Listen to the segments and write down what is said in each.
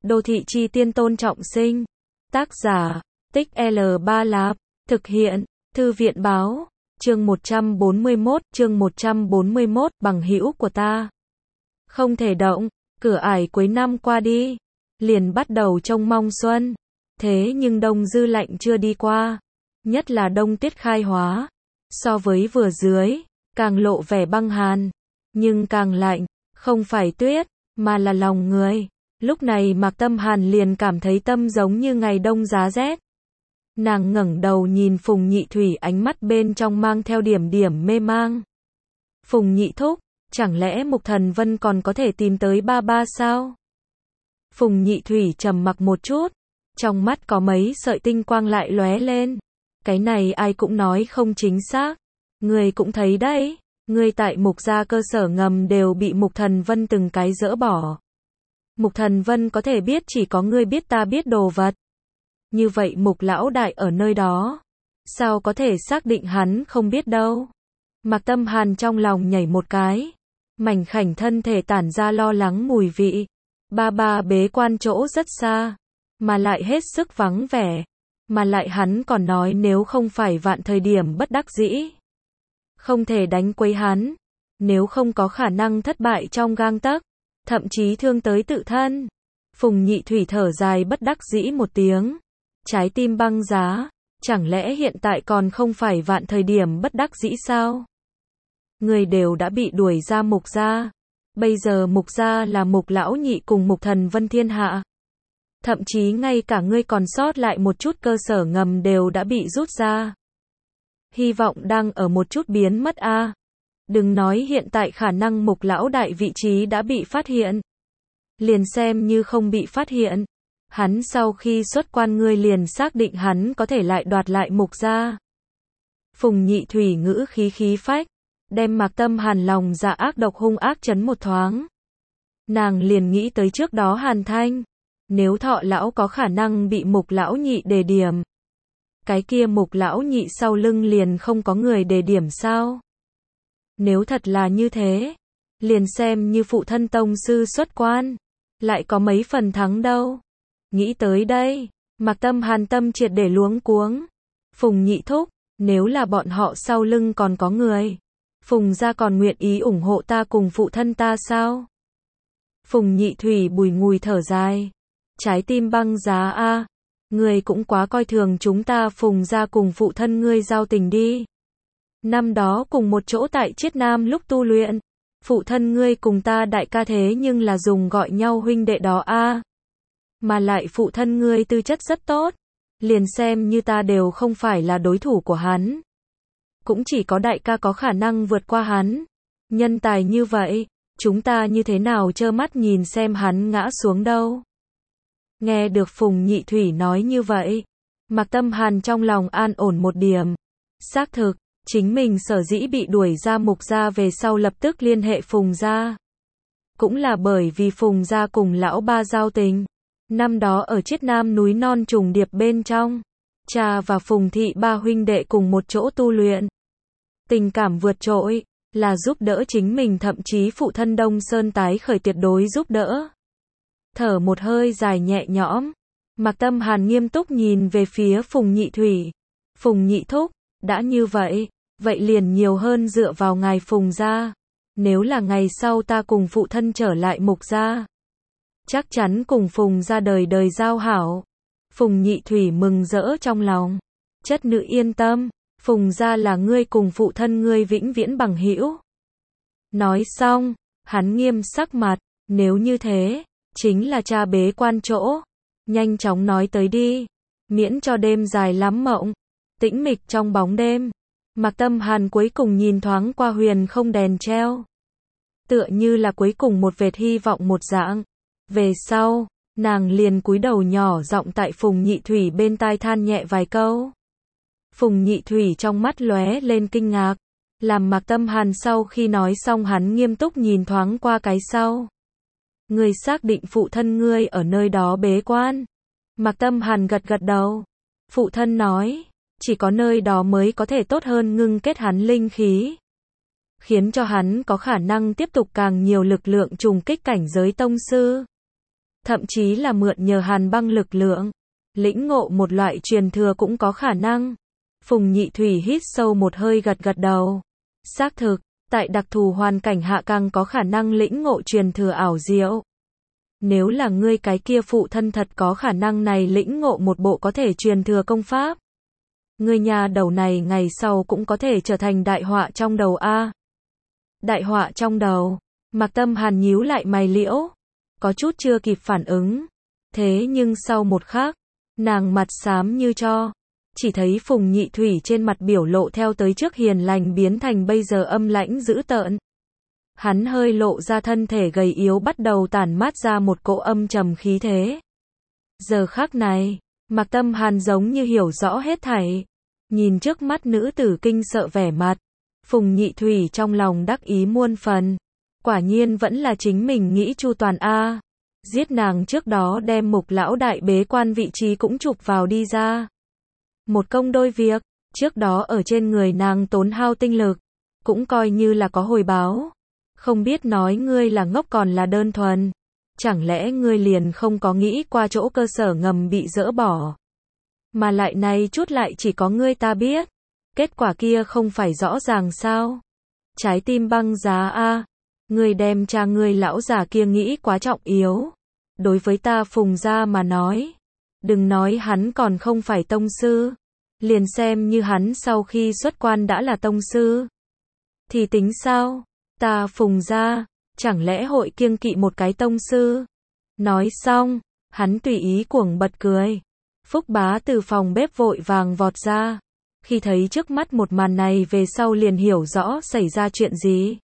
Đô thị chi tiên Tôn Trọng Sinh. Tác giả, Tích L3 Lạp. Thực hiện, Thư viện báo. Chương 141, bằng hữu của ta. Không thể động, cửa ải cuối năm qua đi. Liền bắt đầu trông mong xuân. Thế nhưng đông dư lạnh chưa đi qua. Nhất là đông tuyết khai hóa. So với vừa dưới, càng lộ vẻ băng hàn. Nhưng càng lạnh, không phải tuyết, mà là lòng người. Lúc này Mạc Tâm Hàn liền cảm thấy tâm giống như ngày đông giá rét. Nàng ngẩng đầu nhìn Phùng Nhị Thủy, ánh mắt bên trong mang theo điểm điểm mê mang. Phùng Nhị thúc, chẳng lẽ Mục Thần Vân còn có thể tìm tới ba ba sao? Phùng Nhị Thủy trầm mặc một chút, trong mắt có mấy sợi tinh quang lại lóe lên. Cái này ai cũng nói không chính xác. Người cũng thấy đấy, người tại Mục gia cơ sở ngầm đều bị Mục Thần Vân từng cái dỡ bỏ. Mục Thần Vân có thể biết chỉ có ngươi biết ta biết đồ vật. Như vậy Mục lão đại ở nơi đó, sao có thể xác định hắn không biết đâu. Mạc Tâm Hàn trong lòng nhảy một cái, mảnh khảnh thân thể tản ra lo lắng mùi vị. Ba ba bế quan chỗ rất xa, mà lại hết sức vắng vẻ, mà lại hắn còn nói nếu không phải vạn thời điểm bất đắc dĩ, không thể đánh quấy hắn, nếu không có khả năng thất bại trong gang tấc, thậm chí thương tới tự thân. Phùng Nhị Thủy thở dài bất đắc dĩ một tiếng, trái tim băng giá, chẳng lẽ hiện tại còn không phải vạn thời điểm bất đắc dĩ sao? Người đều đã bị đuổi ra Mục gia, bây giờ Mục gia là Mục lão nhị cùng Mục Thần Vân thiên hạ. Thậm chí ngay cả ngươi còn sót lại một chút cơ sở ngầm đều đã bị rút ra. Hy vọng đang ở một chút biến mất a. Đừng nói hiện tại khả năng Mục lão đại vị trí đã bị phát hiện. Liền xem như không bị phát hiện, hắn sau khi xuất quan ngươi liền xác định hắn có thể lại đoạt lại Mục gia. Phùng Nhị Thủy ngữ khí phách, đem Mạc Tâm Hàn lòng dạ ác độc hung ác chấn một thoáng. Nàng liền nghĩ tới trước đó Hàn Thanh, nếu Thọ lão có khả năng bị Mục lão nhị đề điểm, cái kia Mục lão nhị sau lưng liền không có người đề điểm sao? Nếu thật là như thế, liền xem như phụ thân tông sư xuất quan, lại có mấy phần thắng đâu. Nghĩ tới đây, Mạc Tâm Hàn tâm triệt để luống cuống. Phùng Nhị thúc, nếu là bọn họ sau lưng còn có người, Phùng gia còn nguyện ý ủng hộ ta cùng phụ thân ta sao? Phùng Nhị Thủy bùi ngùi thở dài, trái tim băng giá a, ngươi cũng quá coi thường chúng ta Phùng gia cùng phụ thân ngươi giao tình đi. Năm đó cùng một chỗ tại Chiết Nam lúc tu luyện, phụ thân ngươi cùng ta đại ca thế nhưng là dùng gọi nhau huynh đệ đó a. Mà lại phụ thân ngươi tư chất rất tốt, liền xem như ta đều không phải là đối thủ của hắn. Cũng chỉ có đại ca có khả năng vượt qua hắn. Nhân tài như vậy, chúng ta như thế nào trơ mắt nhìn xem hắn ngã xuống đâu. Nghe được Phùng Nhị Thủy nói như vậy, Mạc Tâm Hàn trong lòng an ổn một điểm. Xác thực, chính mình sở dĩ bị đuổi ra Mục gia về sau lập tức liên hệ Phùng gia. Cũng là bởi vì Phùng gia cùng lão ba giao tình. Năm đó ở Chiết Nam núi non trùng điệp bên trong, cha và Phùng thị ba huynh đệ cùng một chỗ tu luyện. Tình cảm vượt trội, là giúp đỡ chính mình, thậm chí phụ thân Đông Sơn tái khởi tuyệt đối giúp đỡ. Thở một hơi dài nhẹ nhõm, Mạc Tâm Hàn nghiêm túc nhìn về phía Phùng Nhị Thủy. Phùng Nhị thúc, đã như vậy, vậy liền nhiều hơn dựa vào ngài Phùng gia. Nếu là ngày sau ta cùng phụ thân trở lại Mục gia, chắc chắn cùng Phùng gia đời đời giao hảo. Phùng Nhị Thủy mừng rỡ trong lòng. Chất nữ yên tâm, Phùng gia là ngươi cùng phụ thân ngươi vĩnh viễn bằng hữu. Nói xong, hắn nghiêm sắc mặt, nếu như thế, chính là cha bế quan chỗ. Nhanh chóng nói tới đi, miễn cho đêm dài lắm mộng. Tĩnh mịch trong bóng đêm, Mạc Tâm Hàn cuối cùng nhìn thoáng qua huyền không đèn treo. Tựa như là cuối cùng một vệt hy vọng một dạng. Về sau, nàng liền cúi đầu nhỏ giọng tại Phùng Nhị Thủy bên tai than nhẹ vài câu. Phùng Nhị Thủy trong mắt lóe lên kinh ngạc, làm Mạc Tâm Hàn sau khi nói xong hắn nghiêm túc nhìn thoáng qua cái sau. Ngươi xác định phụ thân ngươi ở nơi đó bế quan? Mạc Tâm Hàn gật gật đầu. Phụ thân nói, chỉ có nơi đó mới có thể tốt hơn ngưng kết hắn linh khí, khiến cho hắn có khả năng tiếp tục càng nhiều lực lượng trùng kích cảnh giới tông sư. thậm chí là mượn nhờ hàn băng lực lượng, lĩnh ngộ một loại truyền thừa cũng có khả năng. Phùng Nhị Thủy hít sâu một hơi gật gật đầu. Xác thực, tại đặc thù hoàn cảnh hạ càng có khả năng lĩnh ngộ truyền thừa ảo diệu. Nếu là ngươi cái kia phụ thân thật có khả năng này lĩnh ngộ một bộ có thể truyền thừa công pháp. Ngươi nhà đầu này ngày sau cũng có thể trở thành đại họa trong đầu a. Đại họa trong đầu. Mạc Tâm Hàn nhíu lại mày liễu, có chút chưa kịp phản ứng. Thế nhưng sau một khắc, nàng mặt xám như tro, chỉ thấy Phùng Nhị Thủy trên mặt biểu lộ theo tới trước hiền lành biến thành bây giờ âm lãnh dữ tợn. Hắn hơi lộ ra thân thể gầy yếu bắt đầu tản mát ra một cỗ âm trầm khí thế. Giờ khắc này, Mạc Tâm Hàn giống như hiểu rõ hết thảy. Nhìn trước mắt nữ tử kinh sợ vẻ mặt, Phùng Nhị Thủy trong lòng đắc ý muôn phần. Quả nhiên vẫn là chính mình nghĩ chu toàn a. Giết nàng trước đó đem Mục lão đại bế quan vị trí cũng chụp vào đi ra. Một công đôi việc, trước đó ở trên người nàng tốn hao tinh lực, cũng coi như là có hồi báo. Không biết nói ngươi là ngốc còn là đơn thuần. Chẳng lẽ ngươi liền không có nghĩ qua chỗ cơ sở ngầm bị dỡ bỏ. Mà lại này chút lại chỉ có ngươi ta biết. Kết quả kia không phải rõ ràng sao. Trái tim băng giá a. Ngươi đem cha ngươi lão già kia nghĩ quá trọng yếu. Đối với ta Phùng gia mà nói. Đừng nói hắn còn không phải tông sư. Liền xem như hắn sau khi xuất quan đã là tông sư. Thì tính sao? Ta Phùng gia, chẳng lẽ hội kiêng kỵ một cái tông sư? Nói xong, hắn tùy ý cuồng bật cười. Phúc Bá từ phòng bếp vội vàng vọt ra. Khi thấy trước mắt một màn này về sau liền hiểu rõ xảy ra chuyện gì.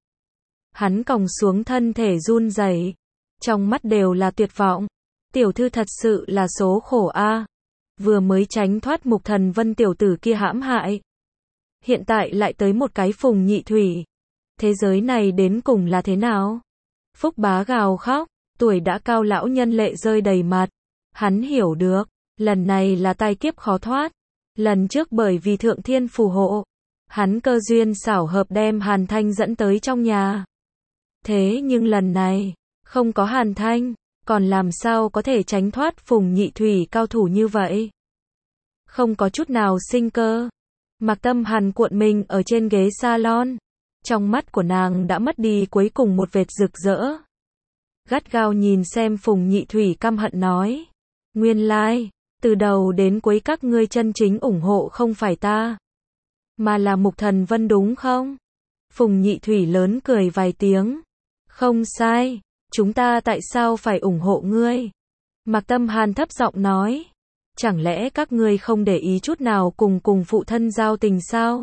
Hắn còng xuống thân thể run rẩy, trong mắt đều là tuyệt vọng. Tiểu thư thật sự là số khổ a. Vừa mới tránh thoát Mục Thần Vân tiểu tử kia hãm hại. Hiện tại lại tới một cái Phùng Nhị Thủy. Thế giới này đến cùng là thế nào? Phúc Bá gào khóc, tuổi đã cao lão nhân lệ rơi đầy mặt. Hắn hiểu được, lần này là tai kiếp khó thoát. Lần trước bởi vì thượng thiên phù hộ, hắn cơ duyên xảo hợp đem Hàn Thanh dẫn tới trong nhà. Thế nhưng lần này, không có Hàn Thanh, còn làm sao có thể tránh thoát Phùng Nhị Thủy cao thủ như vậy? Không có chút nào sinh cơ. Mạc Tâm Hàn cuộn mình ở trên ghế salon. Trong mắt của nàng đã mất đi cuối cùng một vệt rực rỡ. Gắt gao nhìn xem Phùng Nhị Thủy căm hận nói. Nguyên lai, từ đầu đến cuối các ngươi chân chính ủng hộ không phải ta, mà là Mục Thần Vân đúng không? Phùng Nhị Thủy lớn cười vài tiếng. Không sai, chúng ta tại sao phải ủng hộ ngươi? Mạc Tâm Hàn thấp giọng nói. Chẳng lẽ các ngươi không để ý chút nào cùng phụ thân giao tình sao?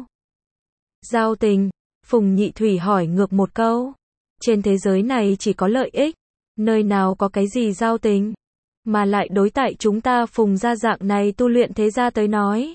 Giao tình? Phùng Nhị Thủy hỏi ngược một câu. Trên thế giới này chỉ có lợi ích, nơi nào có cái gì giao tình? Mà lại đối tại chúng ta Phùng gia dạng này tu luyện thế gia tới nói.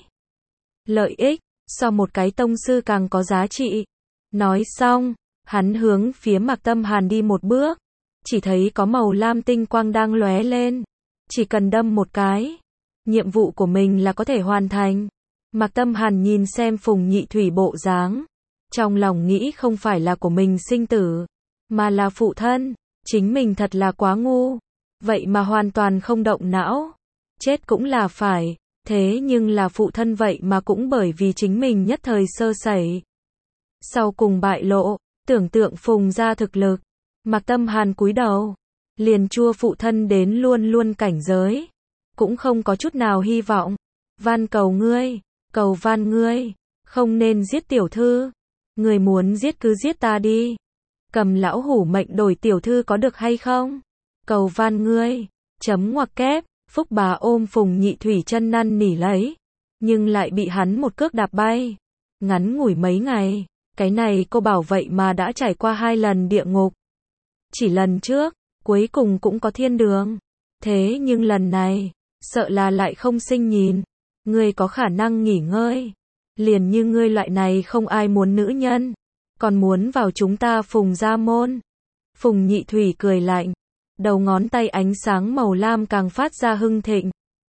Lợi ích, so một cái tông sư càng có giá trị. Nói xong, hắn hướng phía Mạc Tâm Hàn đi một bước. Chỉ thấy có màu lam tinh quang đang lóe lên. Chỉ cần đâm một cái, nhiệm vụ của mình là có thể hoàn thành. Mạc Tâm Hàn nhìn xem Phùng Nhị Thủy bộ dáng. Trong lòng nghĩ không phải là của mình sinh tử, mà là phụ thân. Chính mình thật là quá ngu. Vậy mà hoàn toàn không động não. Chết cũng là phải. Thế nhưng là phụ thân vậy mà cũng bởi vì chính mình nhất thời sơ sẩy. Sau cùng bại lộ, tưởng tượng Phùng gia thực lực. Mạc Tâm Hàn cúi đầu. Liền chua phụ thân đến luôn luôn cảnh giới. Cũng không có chút nào hy vọng. Van cầu ngươi, cầu van ngươi. Không nên giết tiểu thư. Người muốn giết cứ giết ta đi. Cầm lão hủ mệnh đổi tiểu thư có được hay không? Cầu van ngươi. Chấm ngoặc kép. Phúc Bá ôm Phùng Nhị Thủy chân năn nỉ lấy. Nhưng lại bị hắn một cước đạp bay. Ngắn ngủi mấy ngày. Cái này cô bảo vậy mà đã trải qua 2 lần địa ngục. Chỉ lần trước, cuối cùng cũng có thiên đường. Thế nhưng lần này, sợ là lại không sinh nhìn. Ngươi có khả năng nghỉ ngơi. Liền như ngươi loại này không ai muốn nữ nhân. Còn muốn vào chúng ta Phùng gia môn. Phùng Nhị Thủy cười lạnh. Đầu ngón tay ánh sáng màu lam càng phát ra hưng thịnh.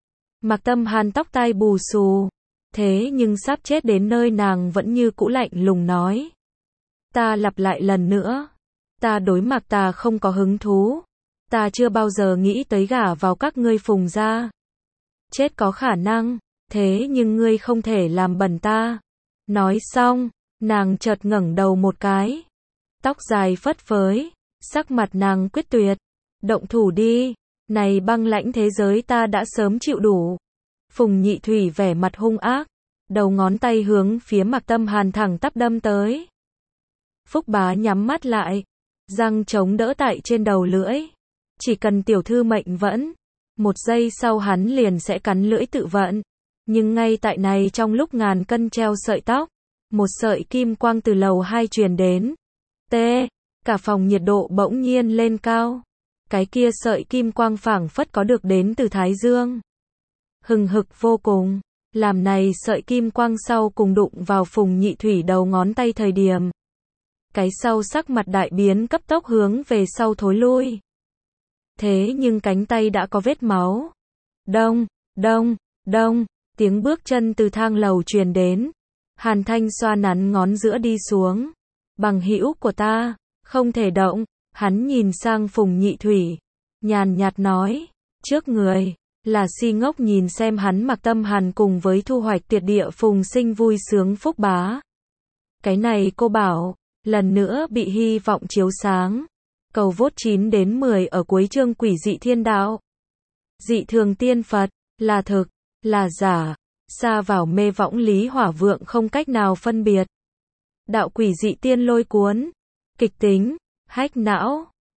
Mạc Tâm Hàn tóc tai bù xù. Thế nhưng sắp chết đến nơi nàng vẫn như cũ lạnh lùng nói. Ta lặp lại lần nữa. Ta đối Mạc ta không có hứng thú. Ta chưa bao giờ nghĩ tới gả vào các ngươi Phùng gia. Chết có khả năng, thế nhưng ngươi không thể làm bẩn ta. Nói xong, nàng chợt ngẩng đầu một cái. Tóc dài phất phới, sắc mặt nàng quyết tuyệt. Động thủ đi, này băng lãnh thế giới ta đã sớm chịu đủ. Phùng Nhị Thủy vẻ mặt hung ác, đầu ngón tay hướng phía Mạc Tâm Hàn thẳng tắp đâm tới. Phúc Bá nhắm mắt lại, răng chống đỡ tại trên đầu lưỡi. Chỉ cần tiểu thư mệnh vẫn, một giây sau hắn liền sẽ cắn lưỡi tự vận. Nhưng ngay tại này trong lúc ngàn cân treo sợi tóc, một sợi kim quang từ lầu 2 truyền đến. Cả phòng nhiệt độ bỗng nhiên lên cao. Cái kia sợi kim quang phảng phất có được đến từ Thái Dương. Hừng hực vô cùng, làm này sợi kim quang sau cùng đụng vào Phùng Nhị Thủy đầu ngón tay thời điểm. Cái sau sắc mặt đại biến cấp tốc hướng về sau thối lui. Thế nhưng cánh tay đã có vết máu. Đông, đông, đông, tiếng bước chân từ thang lầu truyền đến. Hàn Thanh xoa nắn ngón giữa đi xuống. Bằng hữu của ta, không thể động. Hắn nhìn sang Phùng Nhị Thủy, nhàn nhạt nói, trước người, là si ngốc nhìn xem hắn Mạc Tâm Hàn cùng với thu hoạch tuyệt địa Phùng Sinh vui sướng Phúc Bá. Cái này cô bảo, lần nữa bị hy vọng chiếu sáng. Cầu vốt 9 đến 10 ở cuối chương Quỷ dị thiên đạo. Dị thường tiên Phật, là thực, là giả, xa vào mê võng lý hỏa vượng không cách nào phân biệt. Đạo quỷ dị tiên lôi cuốn, kịch tính, hách não.